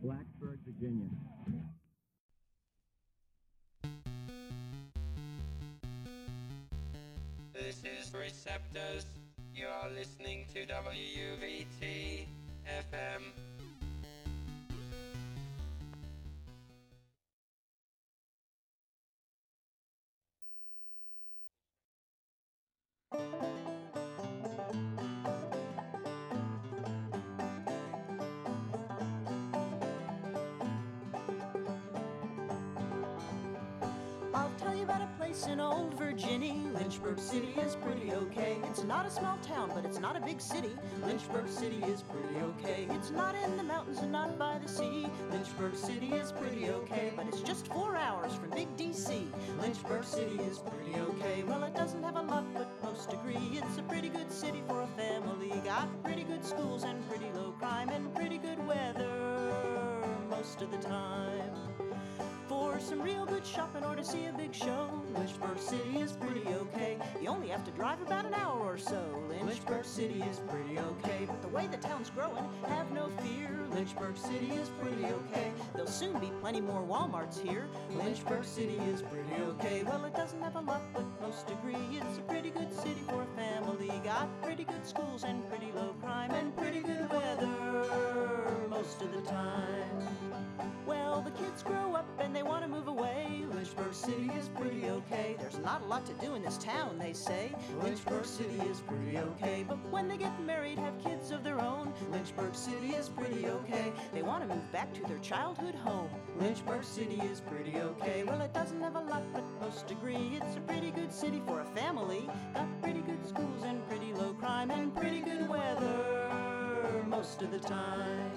Blacksburg, Virginia. This is Receptors. You are listening to WUVT FM. I'll tell you about a place in old Virginia. Lynchburg City is pretty okay. It's not a small town, but it's not a big city. Lynchburg City is pretty okay. It's not in the mountains and not by the sea. Lynchburg City is pretty okay, but it's just 4 hours from big DC. Lynchburg City is pretty okay. Well, it doesn't have a lot, but most agree it's a pretty good city for a family. Got pretty good schools and pretty low crime and pretty good weather most of the time. For some real good shopping or to see a big show, Lynchburg City is pretty okay. You only have to drive about an hour or so. Lynchburg City is pretty okay, but the way the town's growing, have no fear. Lynchburg City is pretty okay. There'll soon be plenty more Walmarts here. Lynchburg City is pretty okay. Well, it doesn't have a lot, but most agree it's a pretty good city for a family. Got pretty good schools and pretty low crime and pretty good weather most of the time. Well, the kids grow up and they want to move away. Lynchburg City is pretty okay. There's not a lot to do in this town, they say. Lynchburg City is pretty okay. But when they get married, have kids of their own, Lynchburg City is pretty okay. They want to move back to their childhood home. Lynchburg City is pretty okay. Well, it doesn't have a lot, but most agree it's a pretty good city for a family. Got pretty good schools and pretty low crime and pretty good weather most of the time.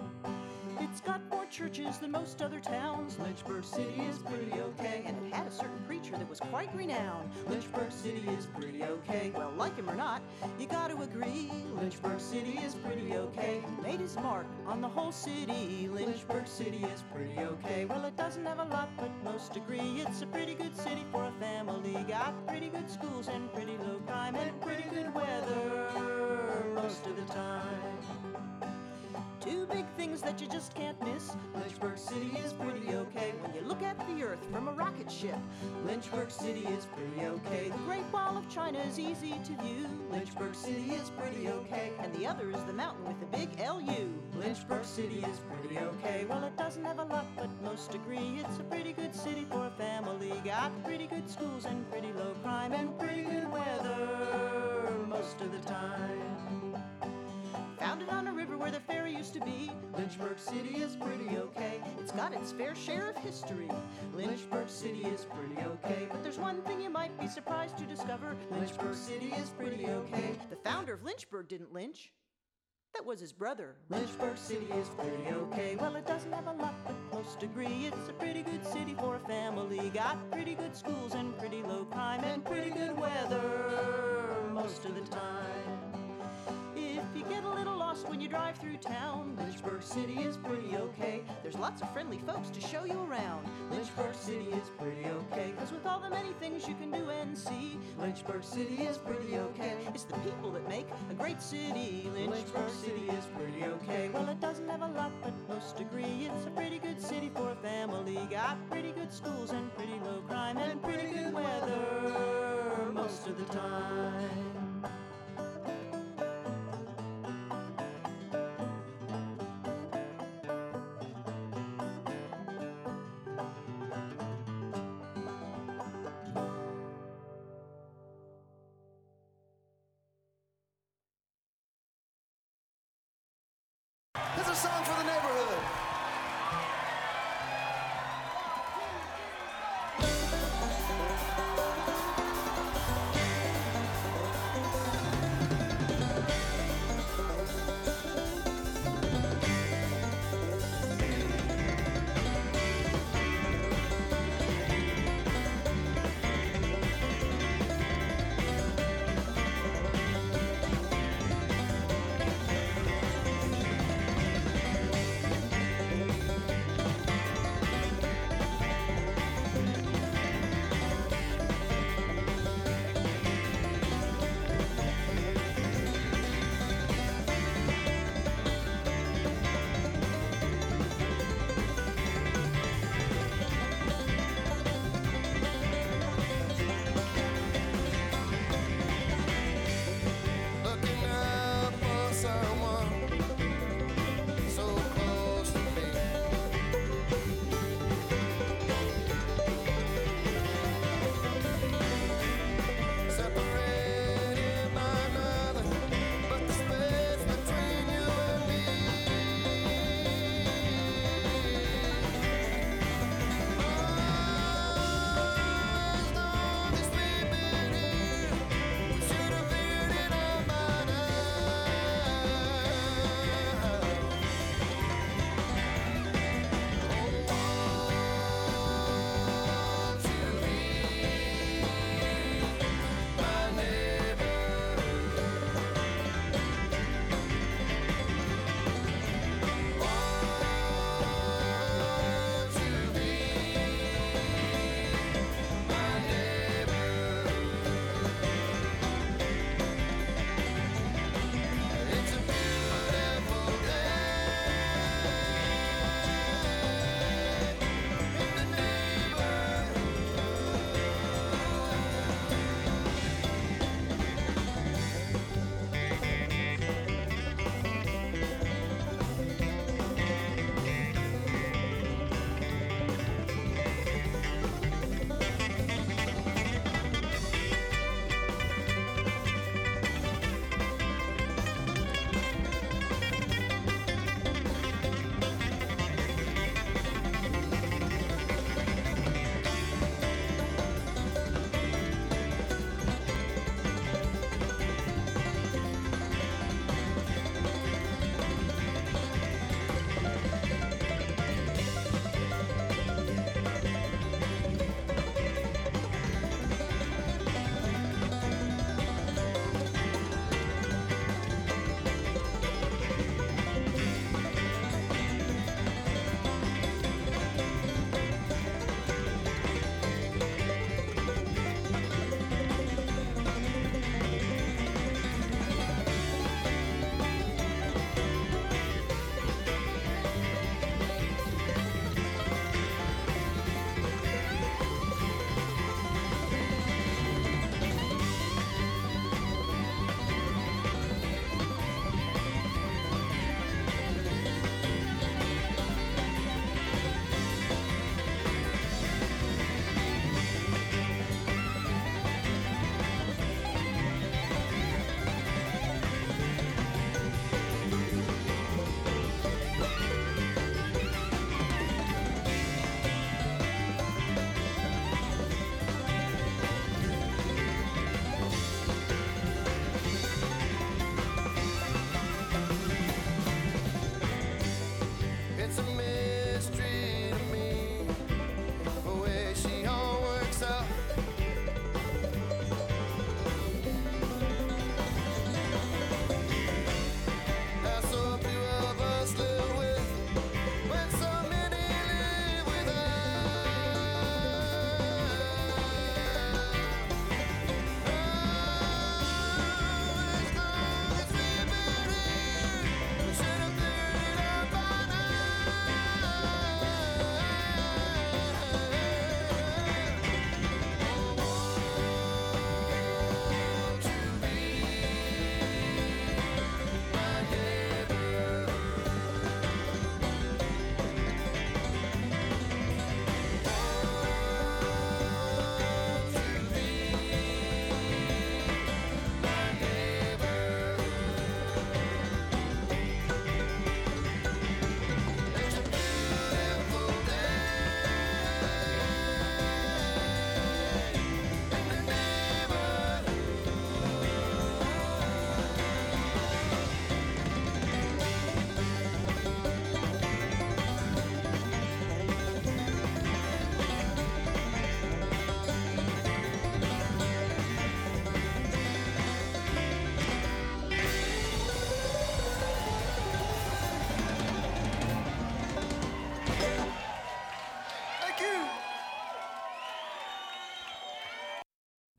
It's got more churches than most other towns. Lynchburg City is pretty okay, and it had a certain preacher that was quite renowned. Lynchburg City is pretty okay. Well, like him or not, you gotta agree. Lynchburg City is pretty okay. He made his mark on the whole city. Lynchburg City is pretty okay. Well, it doesn't have a lot, but most agree it's a pretty good city for a family. Got pretty good schools and pretty low crime and pretty good weather most of the time. Two big things that you just can't miss. Lynchburg City is pretty okay. When you look at the earth from a rocket ship, Lynchburg City is pretty okay. The Great Wall of China is easy to view. Lynchburg City is pretty okay. And the other is the mountain with the big LU. Lynchburg City is pretty okay. Well, it doesn't have a lot, but most agree it's a pretty good city for a family. Got pretty good schools and pretty low crime and pretty good weather most of the time. Founded on a river where the ferry used to be, Lynchburg City is pretty okay. It's got its fair share of history. Lynchburg City is pretty okay. But there's one thing you might be surprised to discover. Lynchburg City is pretty okay. The founder of Lynchburg didn't lynch. That was his brother. Lynchburg City is pretty okay. Well, it doesn't have a lot, but most agree it's a pretty good city for a family. Got pretty good schools and pretty low crime and pretty good weather most of the time. If you get a little lost when you drive through town, Lynchburg City is pretty okay. There's lots of friendly folks to show you around. Lynchburg City is pretty okay. Cause with all the many things you can do and see, Lynchburg City is pretty okay. It's the people that make a great city. Lynchburg City is pretty okay. Well, it doesn't have a lot, but most agree it's a pretty good city for a family. Got pretty good schools and pretty low crime and pretty good weather most of the time. Here's a song for the neighborhood.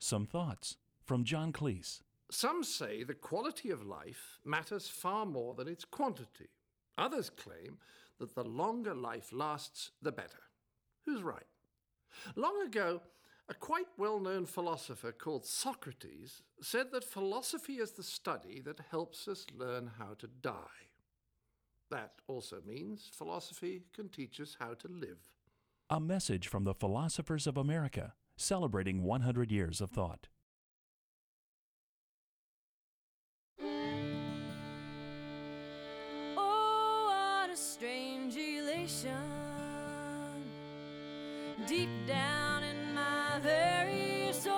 Some thoughts from John Cleese. Some say the quality of life matters far more than its quantity. Others claim that the longer life lasts, the better. Who's right? Long ago, a quite well-known philosopher called Socrates said that philosophy is the study that helps us learn how to die. That also means philosophy can teach us how to live. A message from the Philosophers of America, celebrating 100 years of thought. Oh, what a strange elation, deep down in my very soul,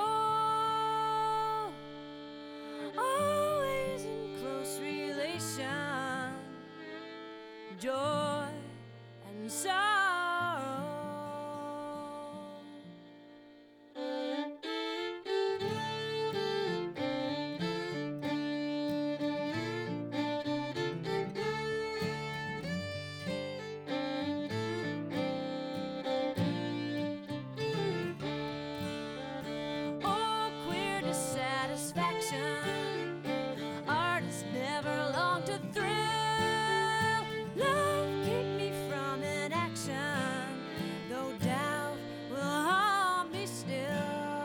always in close relation, joy and sorrow. Oh, queer dissatisfaction, artists never long to thrill. Love keep me from inaction, though doubt will haunt me still.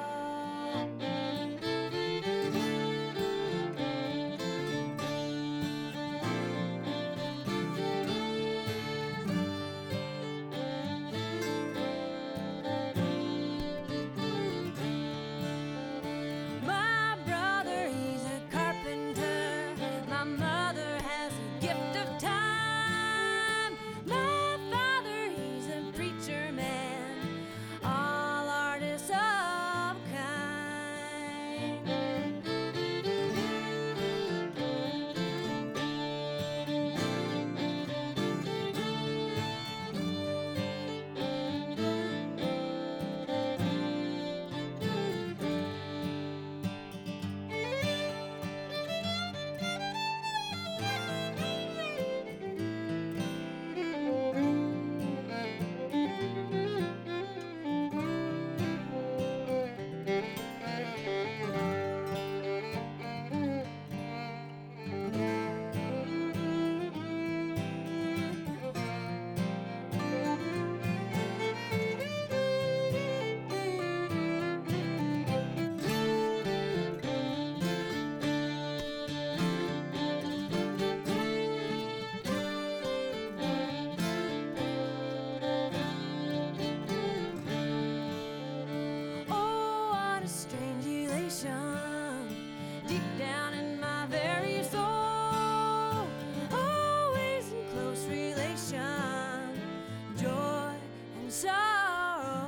My brother, he's a carpenter. My mother has a gift of time. My father, he's a preacher man. All artists of kind. Oh, what a strange elation, deep down in my very soul, always in close relation, joy and sorrow.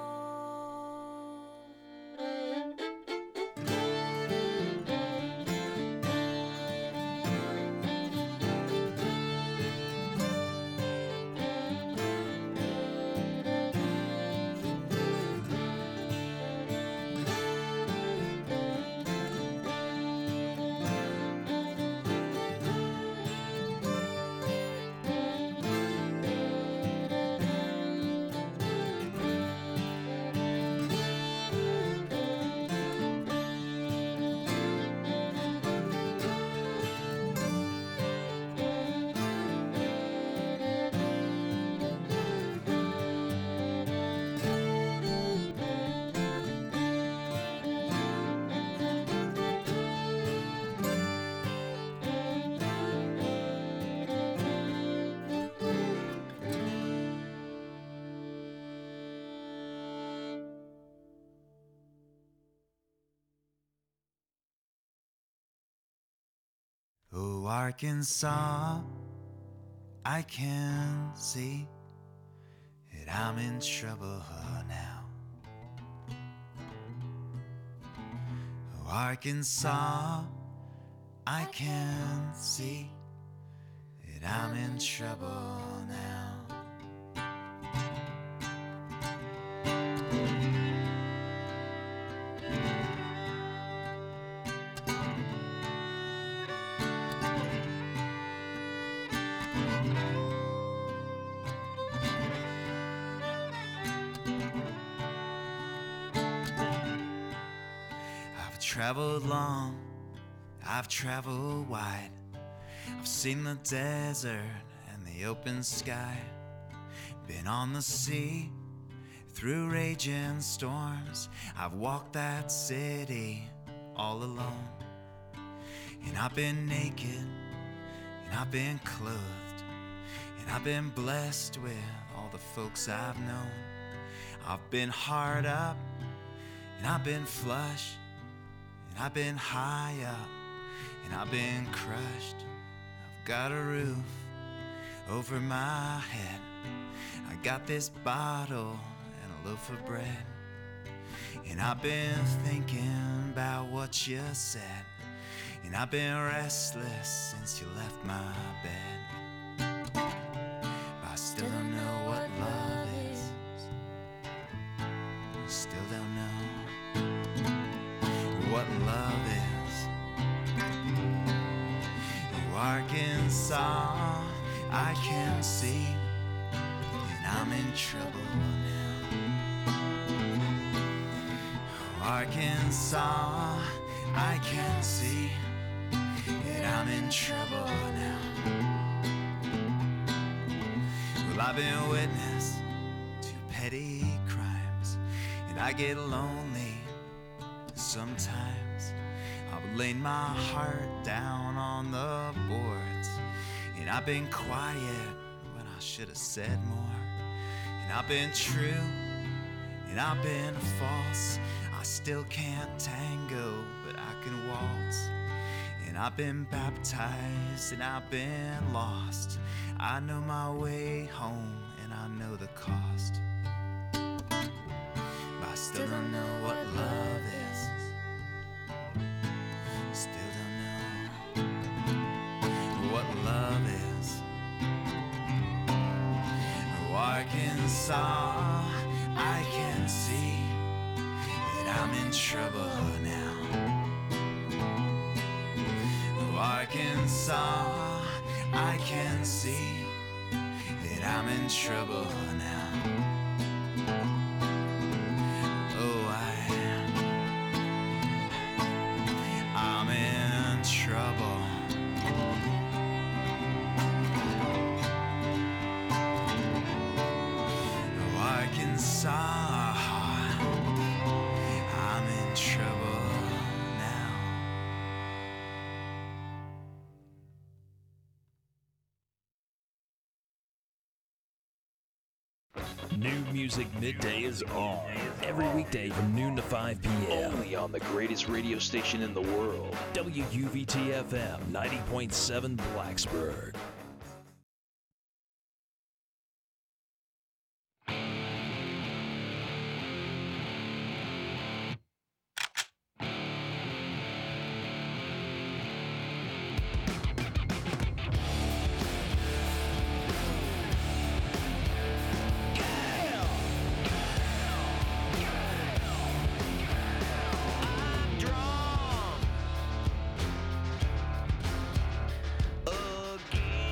Oh, Arkansas, I can see that I'm in trouble now. Oh, Arkansas, I can see that I'm in trouble now. traveled long, I've traveled wide. I've seen the desert and the open sky. Been on the sea, through raging storms. I've walked that city all alone. And I've been naked, and I've been clothed, and I've been blessed with all the folks I've known. I've been hard up, and I've been flush, and I've been high up, and I've been crushed. I've got a roof over my head. I got this bottle and a loaf of bread. And I've been thinking about what you said. And I've been restless since you left my bed. But I still don't know what love is. Still don't know what love is. Oh, Arkansas, I can see, and I'm in trouble now. Oh, Arkansas, I can see, and I'm in trouble now. Well, I've been witness to petty crimes, and I get lonely sometimes. I've laid my heart down on the boards, and I've been quiet when I should have said more. And I've been true, and I've been false. I still can't tango, but I can waltz. And I've been baptized, and I've been lost. I know my way home, and I know the cost. But I still don't know what love is. Still don't know what love is. Oh, Arkansas, I can see that I'm in trouble now. Oh, Arkansas, I can see that I'm in trouble now. Oh, I'm in trouble. Oh, Arkansas, I'm in trouble now. New Music Midday is on. Every weekday from noon to 5 p.m. Only on the greatest radio station in the world. WUVT FM 90.7 Blacksburg. Again.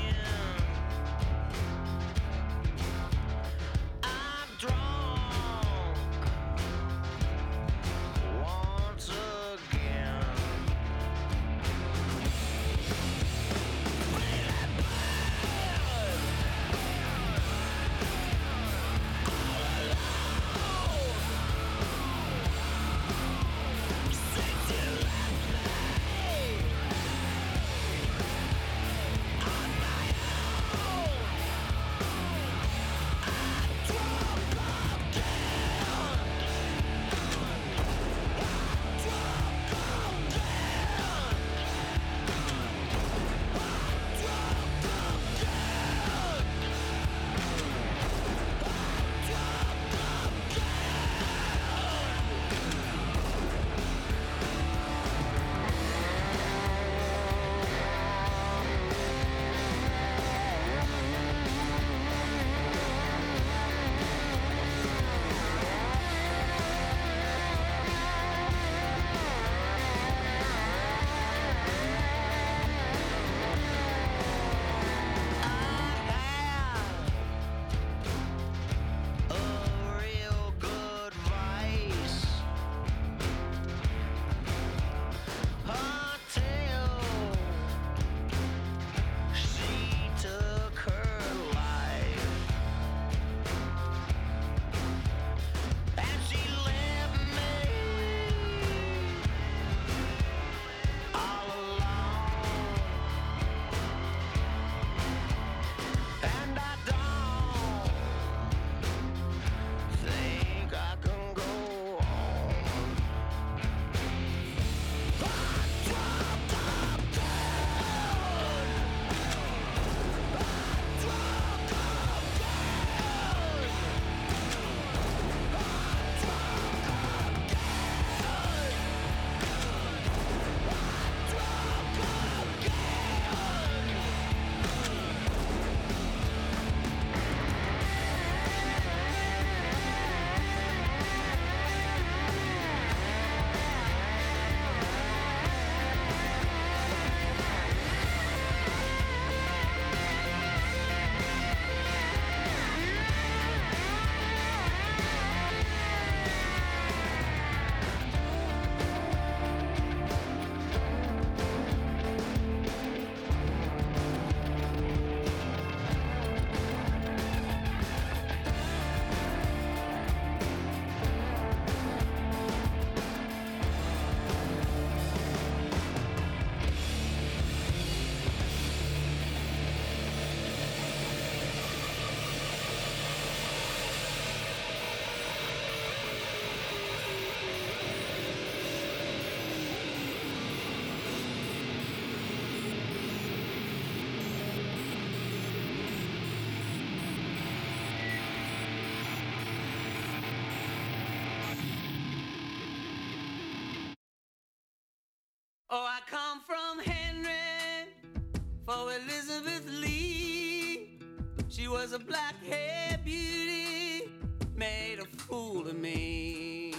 Oh, I come from Henry for Elizabeth Lee. She was a black-haired beauty, made a fool of me.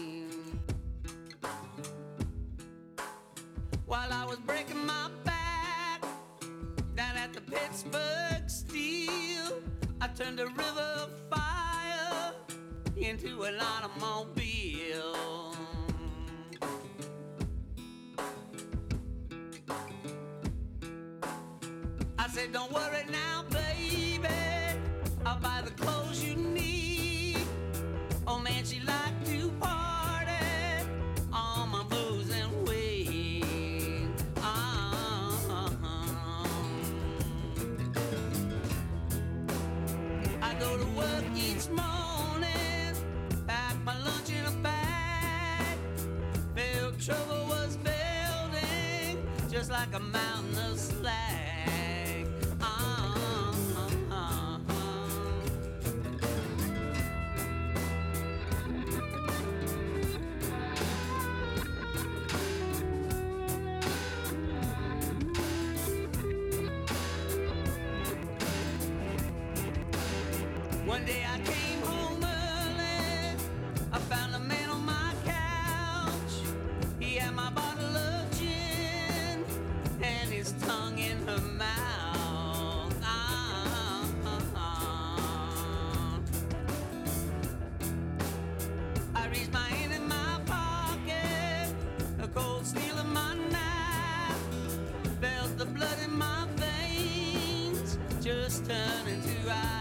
While I was breaking my back down at the Pittsburgh Steel, I turned a river of fire into an automobile. I said, don't worry now, baby, I'll buy the clothes you need. Oh man, she liked to party on my booze and weed. I go to work each morning, pack my lunch in a bag. Felt trouble was building, just like a mountain of slag. One day I came home early, I found a man on my couch. He had my bottle of gin and his tongue in her mouth. I reached my hand in my pocket, a cold steel in my knife. Felt the blood in my veins just turn into ice.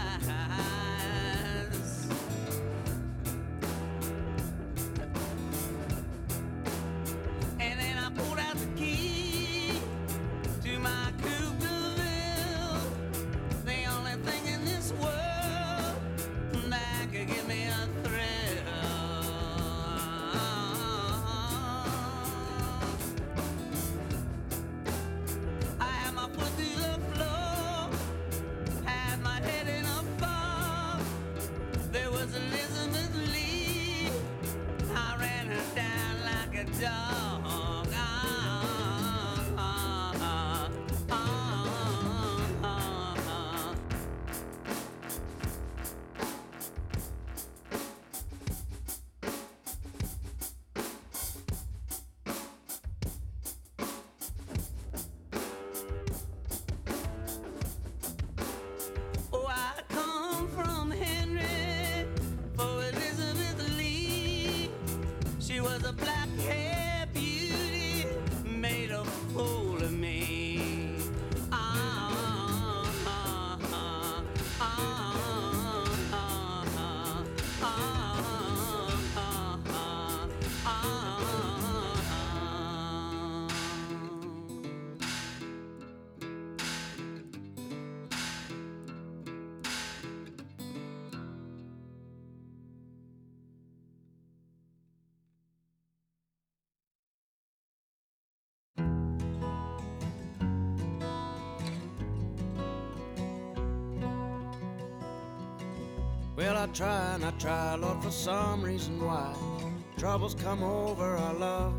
Well, I try and I try, Lord, for some reason why troubles come over our love.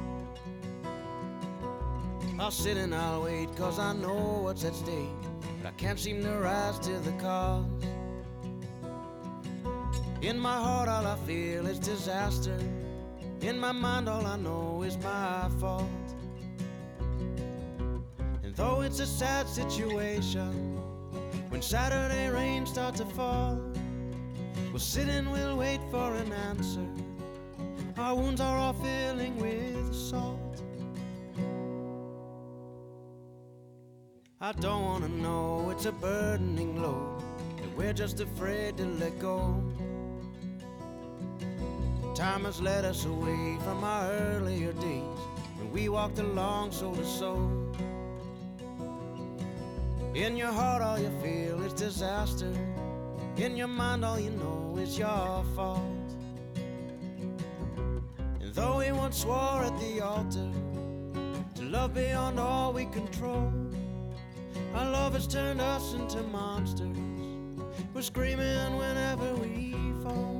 I'll sit and I'll wait, 'cause I know what's at stake, but I can't seem to rise to the cause. In my heart all I feel is disaster. In my mind all I know is my fault. And though it's a sad situation, when Saturday rain starts to fall, we'll sit and we'll wait for an answer. Our wounds are all filling with salt. I don't wanna know it's a burdening load that we're just afraid to let go. Time has led us away from our earlier days when we walked along soul to soul. In your heart all you feel is disaster. In your mind all you know is your fault. And though we once swore at the altar to love beyond all we control, our love has turned us into monsters. We're screaming whenever we fall.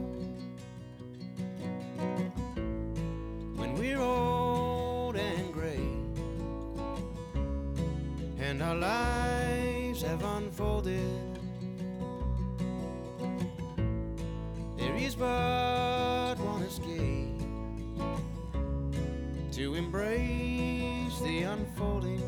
When we're old and gray and our lives have unfolded. There is but one escape, to embrace the unfolding.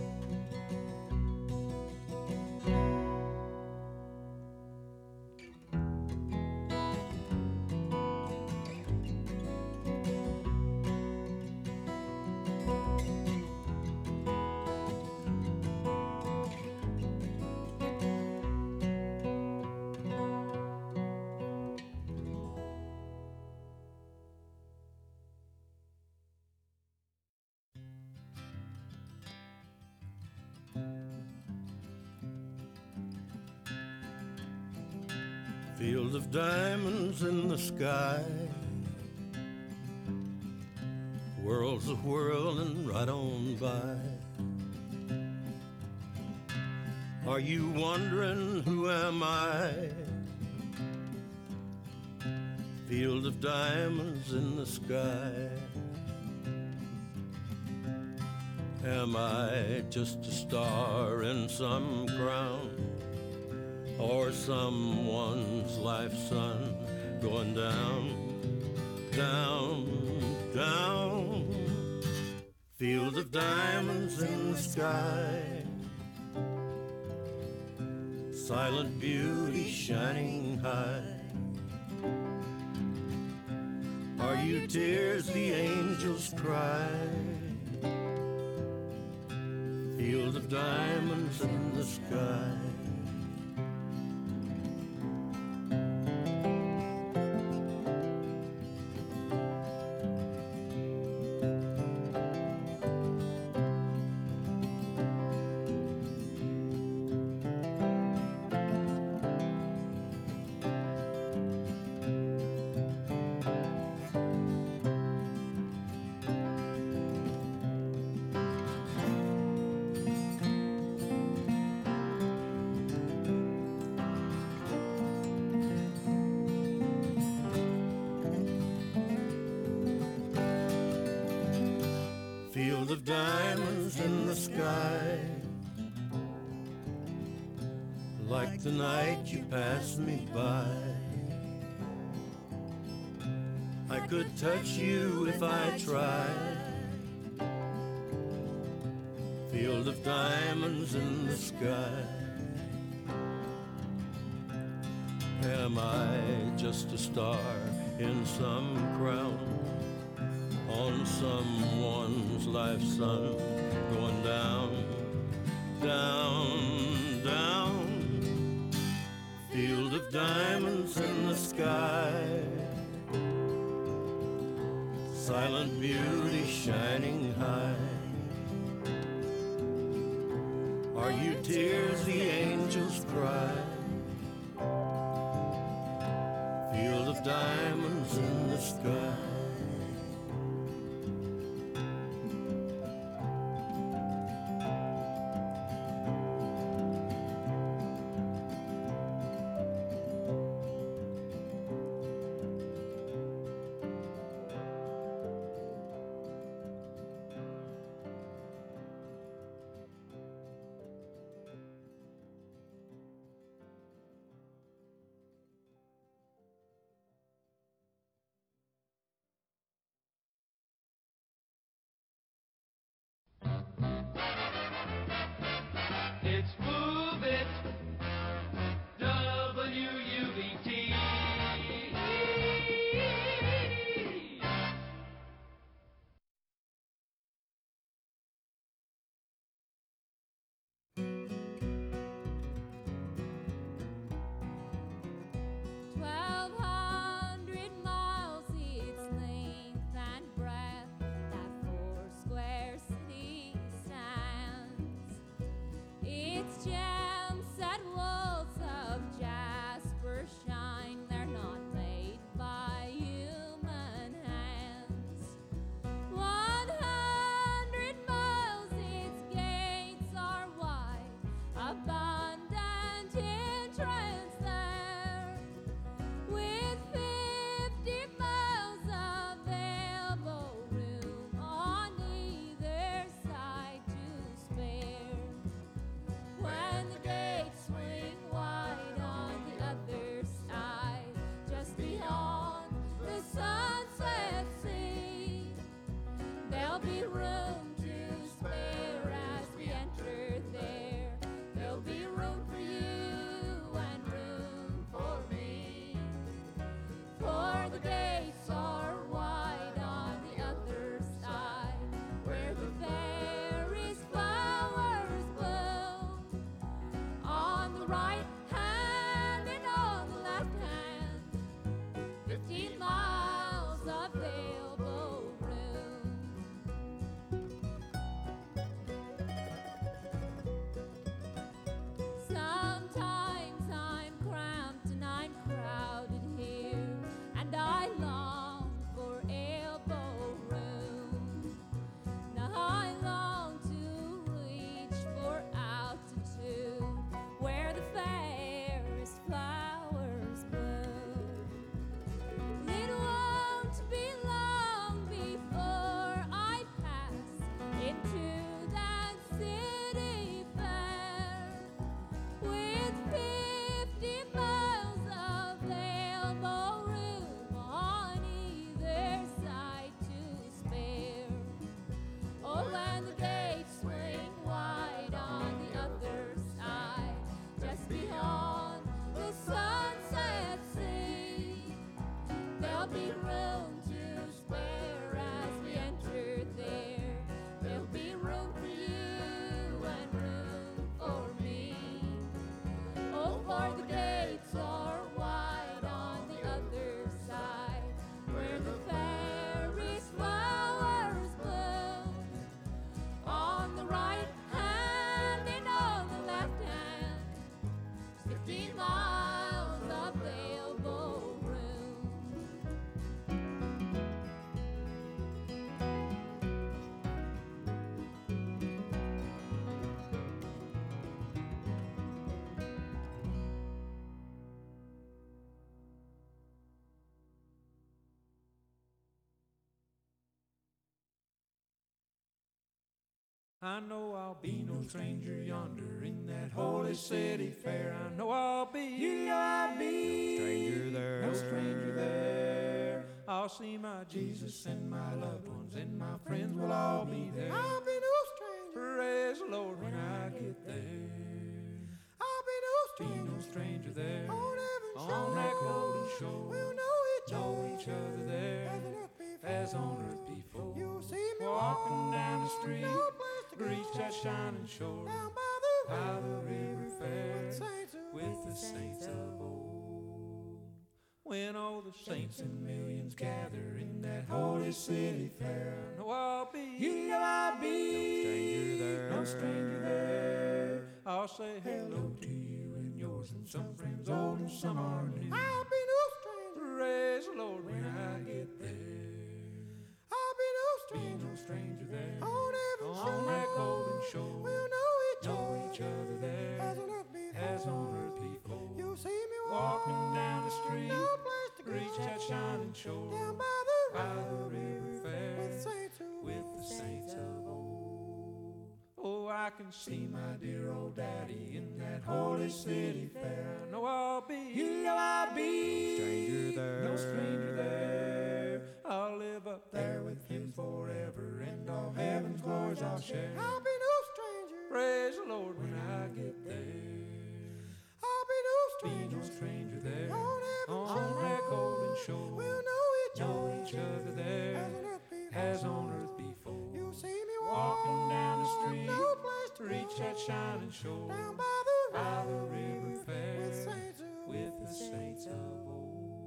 Field of diamonds in the sky, worlds a whirling right on by. Are you wondering who am I? Field of diamonds in the sky. Am I just a star in some crown, or someone's life sun going down, down, down? Field of diamonds in the sky, silent beauty shining high. Are you tears the angels cry? Field of diamonds in the sky. Field of diamonds in the sky, like the night you passed me by. I could touch you if I tried. Field of diamonds in the sky. Am I just a star in some crown, on someone's life sun going down, down, down? Field of diamonds in the sky, silent beauty shining high. Are you tears the angels cry? Field of diamonds in the sky. It's Move It, WUVT. Miles its length and breadth, that four-square city stands. be room to spare as we enter there. There'll be room for you and room for me. For the gates are wide on the other side, where the fairies' flowers bloom. On the right hand and on the left hand, 15 miles of elbow room. Sometimes I'm cramped and I'm crowded here, and I long for elbow room. Now I long to reach for altitude, where the fairest flowers bloom. It won't be long before I pass into that city fair, with 50 miles of elbow room on either side to spare. Oh, and the gates swing wide on the other side, just beyond the sunset sea. There'll be room to spare as we enter there. There'll be room for you and room for me. Oh, for the gates are wide on the other side, where the fairies' flowers bloom. On the right hand and on the left hand, 15 miles of elbow room. I know I'll be no stranger yonder in that holy city fair. I know I'll be, no stranger there, no stranger there. I'll see my Jesus and my loved ones and my friends will all be there. I'll be no stranger. Praise the Lord when I get there. I'll be no stranger. Be no stranger there On heaven's on that golden shore. We'll know each other there as on earth before. You'll see me walking down the street, no place to reach go. that shining shore Down by the river fair with the saints of old. When all the saints and millions gather in that holy city fair, I know I'll be, no stranger there. I'll say hello to you and yours and some friends old and some are new. I'll be no stranger. Praise the Lord when I get there. I'll be no stranger. Be no stranger there On heaven's on that golden shore. We'll know each other there as on earth before. You'll see me walking down the street, no place to go. reach that shining shore Down by the river fair with the saints of old. Oh, I can see my dear old daddy in that holy city fair. I know I'll be, no stranger there. I'll live up there with him forever, and all heaven's glories I'll share. I'll be no stranger. Praise the Lord when I get there. I'll be no stranger. Be no stranger there On that golden shore. We'll know each other there as on earth before. You'll see me walking down the street, no place to reach that shining shore Down by the river fair with with the saints of old.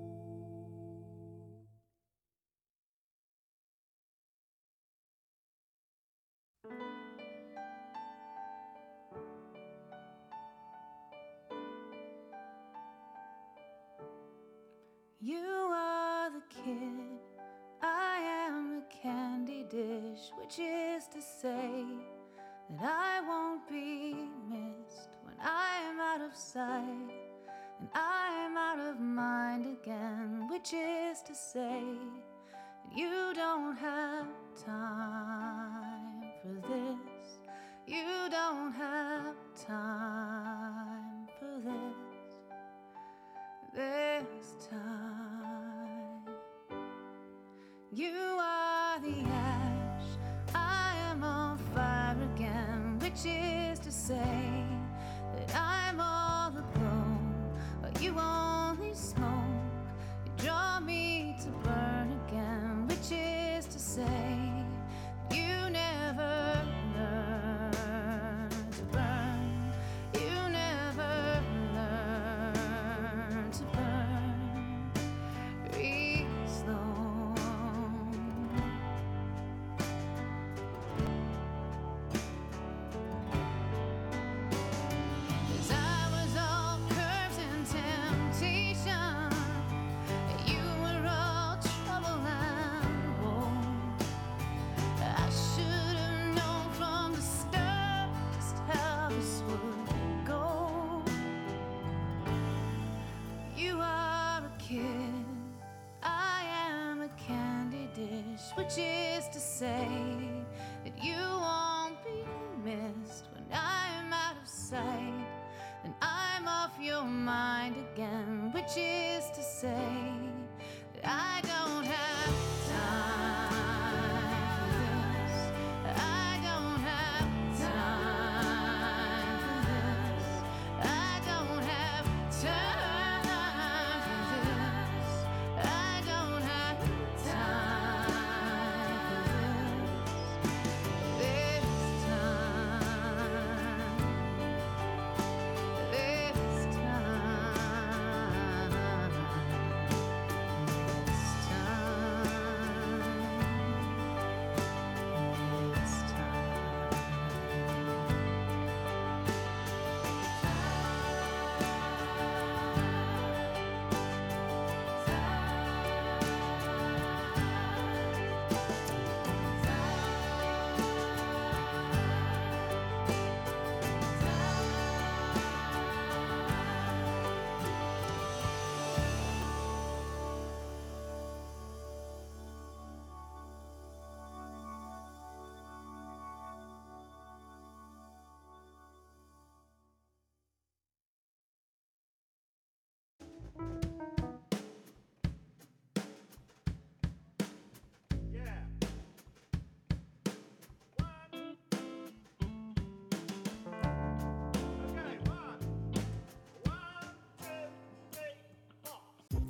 You are the kid, I am the candy dish, which is to say that I won't be missed when I am out of sight and I am out of mind again, which is to say that you don't have time for this, you don't have time for this time. You are the ash,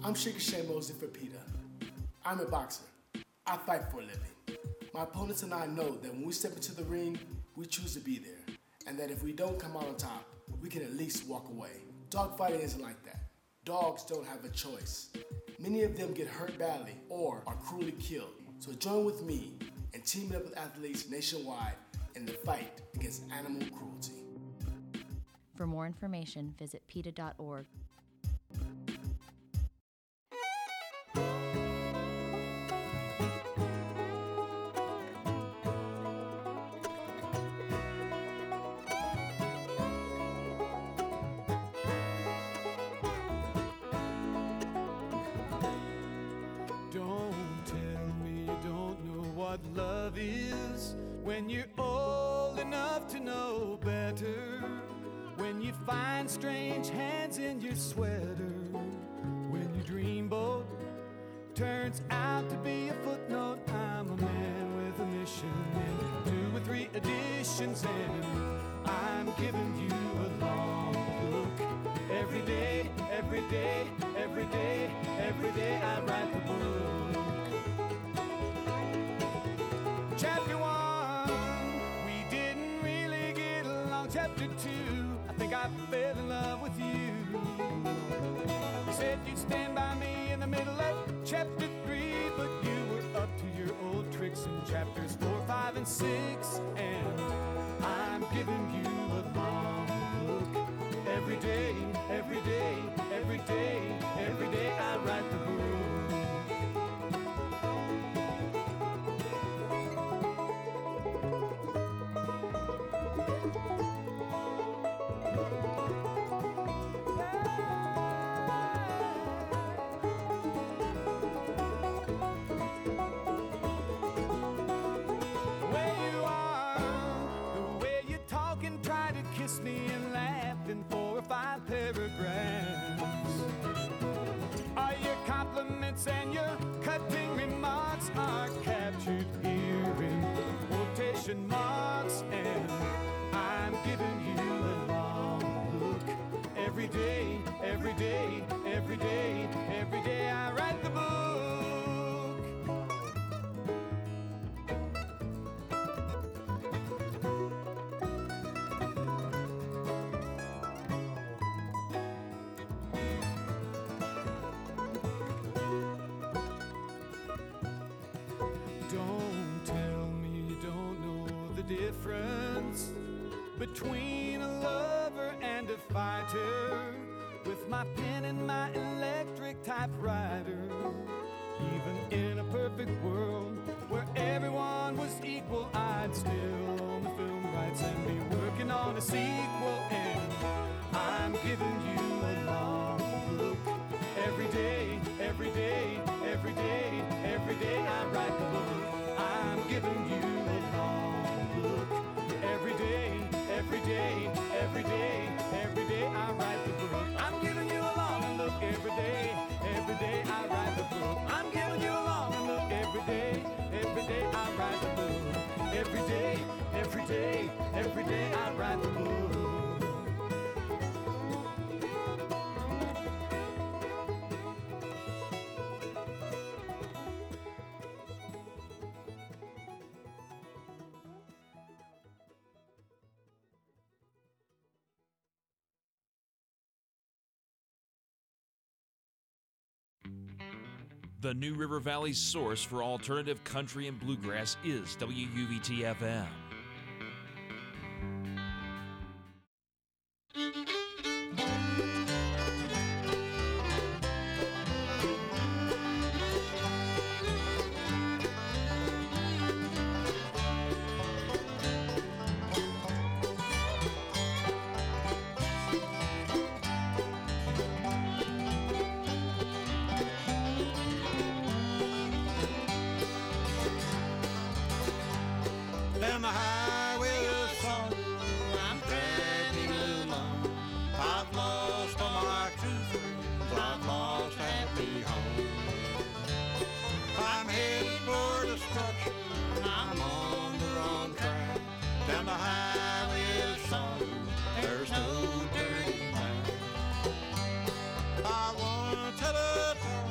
I'm Shaker Shea Mosley for PETA. I'm a boxer. I fight for a living. My opponents and I know that when we step into the ring, we choose to be there, and that if we don't come out on top, we can at least walk away. Dogfighting isn't like that. Dogs don't have a choice. Many of them get hurt badly or are cruelly killed. So join with me and team up with athletes nationwide in the fight against animal cruelty. For more information, visit PETA.org. Don't tell me you don't know what love is when you're old enough to know better. When you find strange hands in your sweater. When your dreamboat turns out to be a footnote. I'm a man with a mission and 2 or 3 editions, and I'm giving you a long look. Every day, every day, every day, every day I write the book. Chapter 1, we didn't really get along. Chapter 2, I think I fell in love with you. You said you'd stand by me in the middle of chapter 3, but you were up to your old tricks in chapters 4, 5, and 6. And I'm giving you a long look. Every day, every day, every day, every day I write the book. Where you are, the way you talk and try to kiss me and laugh in 4 or 5 paragraphs. All your compliments and your cutting remarks are captured here in quotation marks, and I'm giving you a long look. Every day, every day, every day, every day I write the book. Don't tell me you don't know the difference between a lover and a fighter. With my pen and my electric typewriter. Even in a perfect world where everyone was equal, I'd still own the film rights and be working on a sequel. And I'm giving you a long look. Every day, every day, every day, every day I write the book. I'm giving you a long look. Every day, every day, every day, every day I write the book. I'm giving you a long look. Every day I write the book. I'm giving you a long look. Every day I write the book. Every day I write the book. The New River Valley's source for alternative country and bluegrass is WUVT-FM. Down the highway of sorrow, I'm dragging along. I've lost all my true friends, I've lost happy home. I'm headed for destruction, I'm on the wrong track. Down the highway of sorrow, there's no turning back. I wanna tell a tale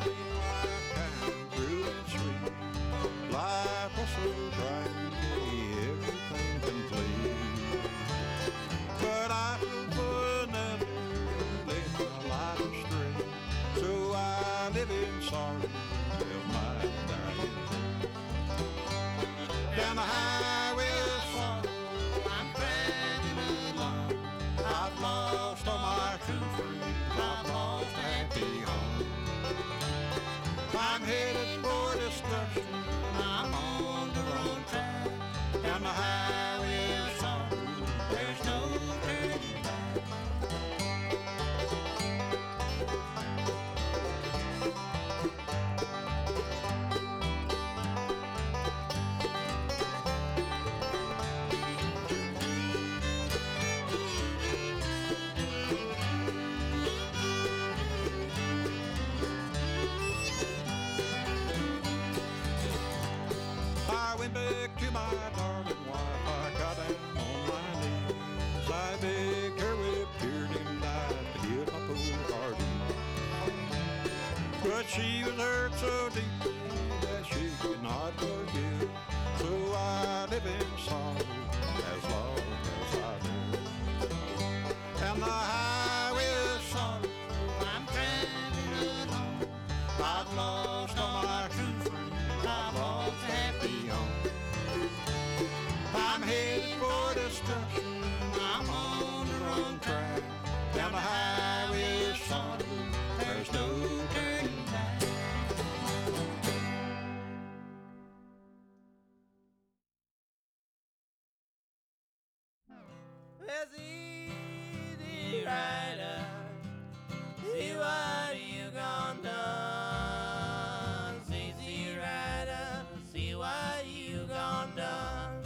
highway of sorrow, there's no turning back. I went back to my darling wife, I got down on my knees. I begged her with tears and eyes to give my poor heart ease. But she was hurt so deeply that she could not forgive. So I live in sorrow as long as I live. And the highway of sorrow I'm traveling along. I've lost all my true friends, I've lost happy home. I'm headed for destruction, I'm on the wrong track. Down the highway of sorrow, there's no turning back. There's easy rider, see what you gone done. Easy rider, see what you gone done.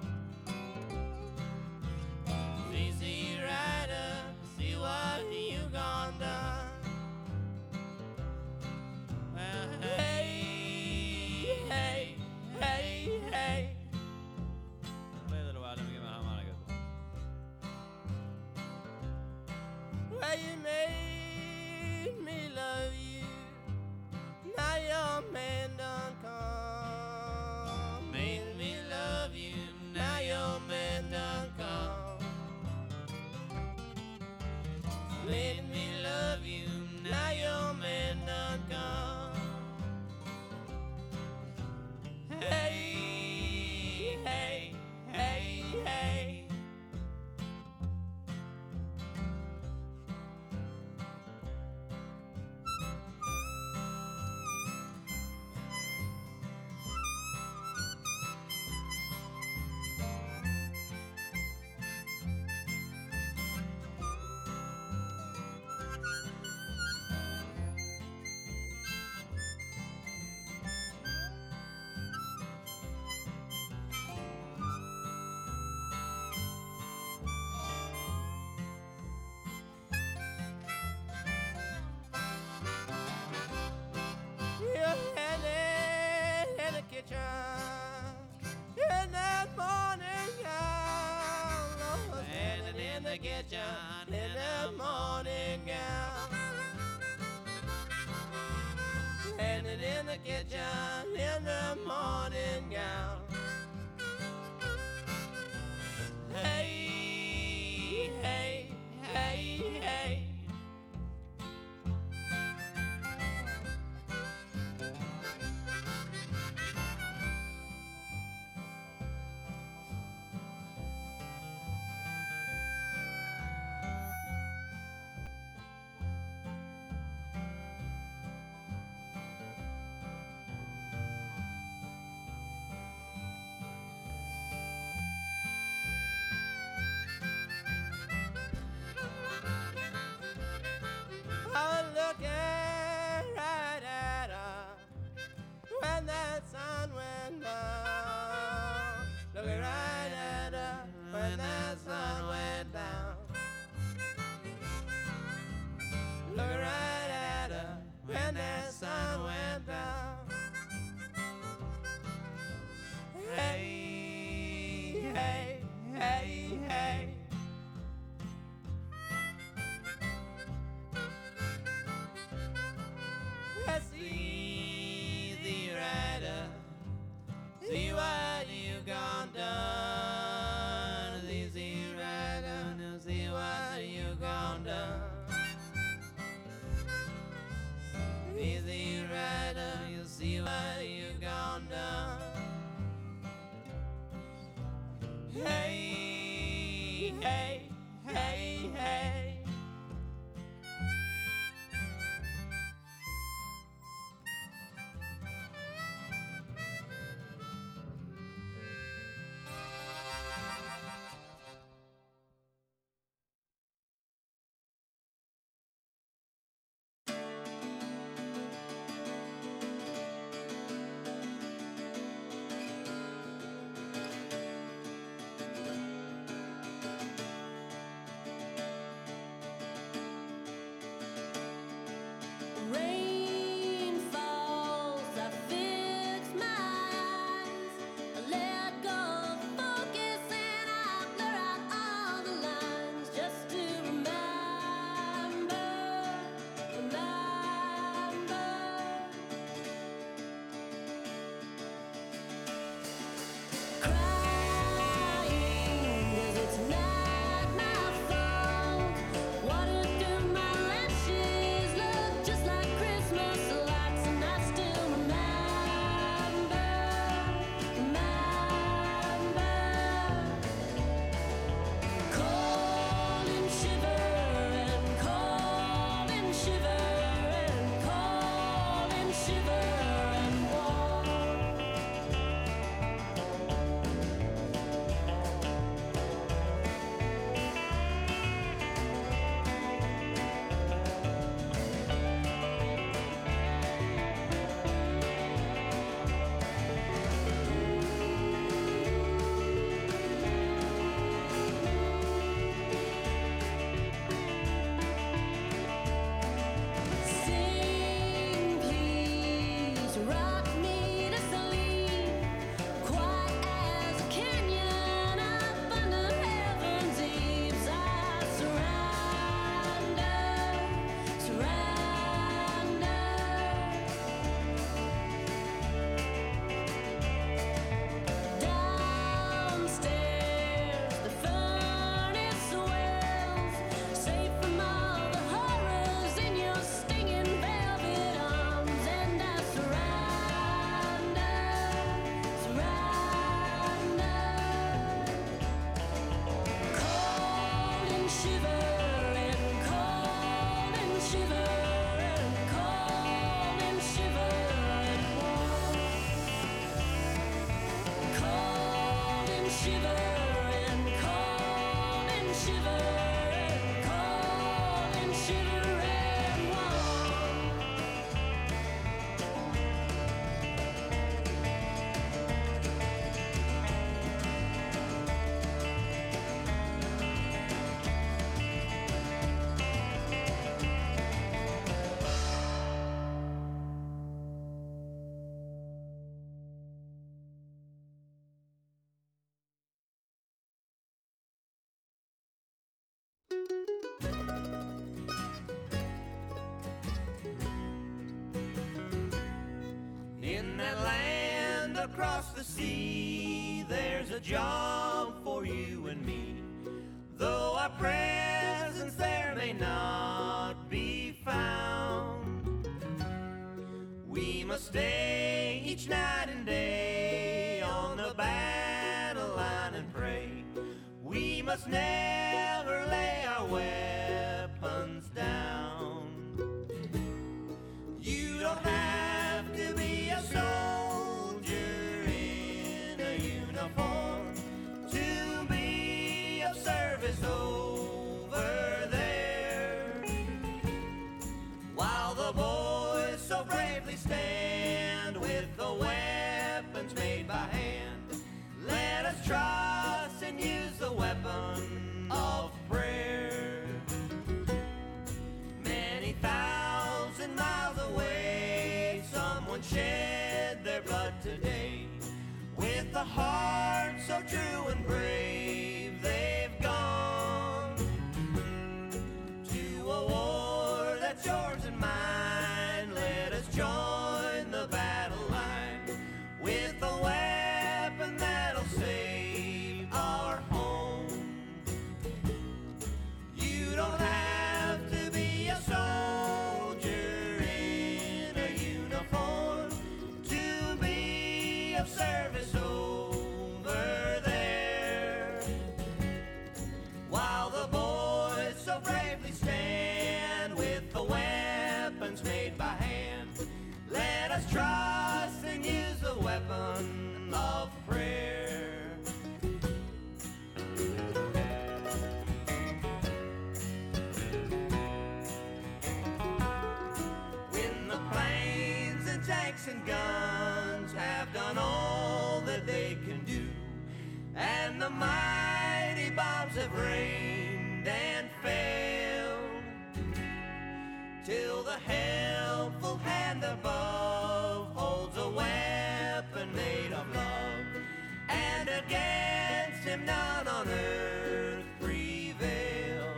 Easy rider, see what you gone done. Well, hey, hey, hey, hey. Wait a little while, let me get my harmonica. Well, you made me love you. Now your man done come. Made me love you. Now your man done come. Made me love you. Now your man done come. Hey, hey, hey, hey. You're standing in the kitchen in that morning gown. Oh, standing in the kitchen in that morning gown. Standing in the kitchen in the morning gown. Hey, hey, hey, hey. I was looking right at her when that sun went down. Looking right at her when that sun went down. Looking right at her when that sun went down. Hey, hey, hey, hey. Yes, easy rider, see what you gone done. Easy rider, now see what you gone done. Easy rider, you see what you gone done. Hey, hey, hey, hey. across the sea, there's a job for you and me. Though our presence there may not be found, we must stay each night and day on the battle line and pray. We must never lay our weapons down. You don't have to be a soldier in a uniform to be of service over there. While the boys so bravely stand with the weapons made by hand, let us trust and use the weapon of prayer. Many thousand miles away, someone shed their blood today. With a heart so true and brave, they've gone to a war that's yours and mine. Let us join the battle line with a weapon that'll save our home. You don't have to be a soldier in a uniform to be of service over there. While the boys so bravely stand with the weapons made by hand, let us trust and use the weapon of prayer. When the planes and tanks and guns have done all that they can do, and the mighty bombs have rained and failed, till the helpful hand above holds a weapon made of love, and against him none on earth prevail.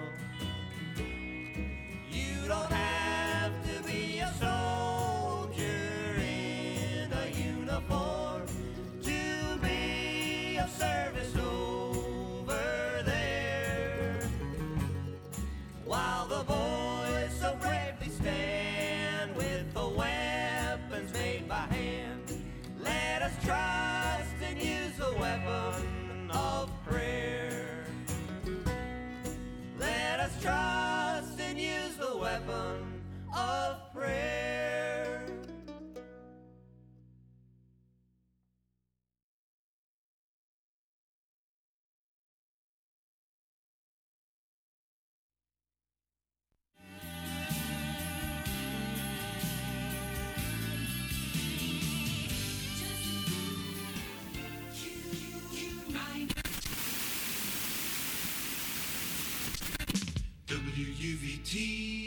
You don't have to be a soldier in a uniform to be of service over there. While the boys so bravely stand with the weapons made by hand, let us trust and use the weapon of prayer. Let us trust and use the weapon of prayer. WUVT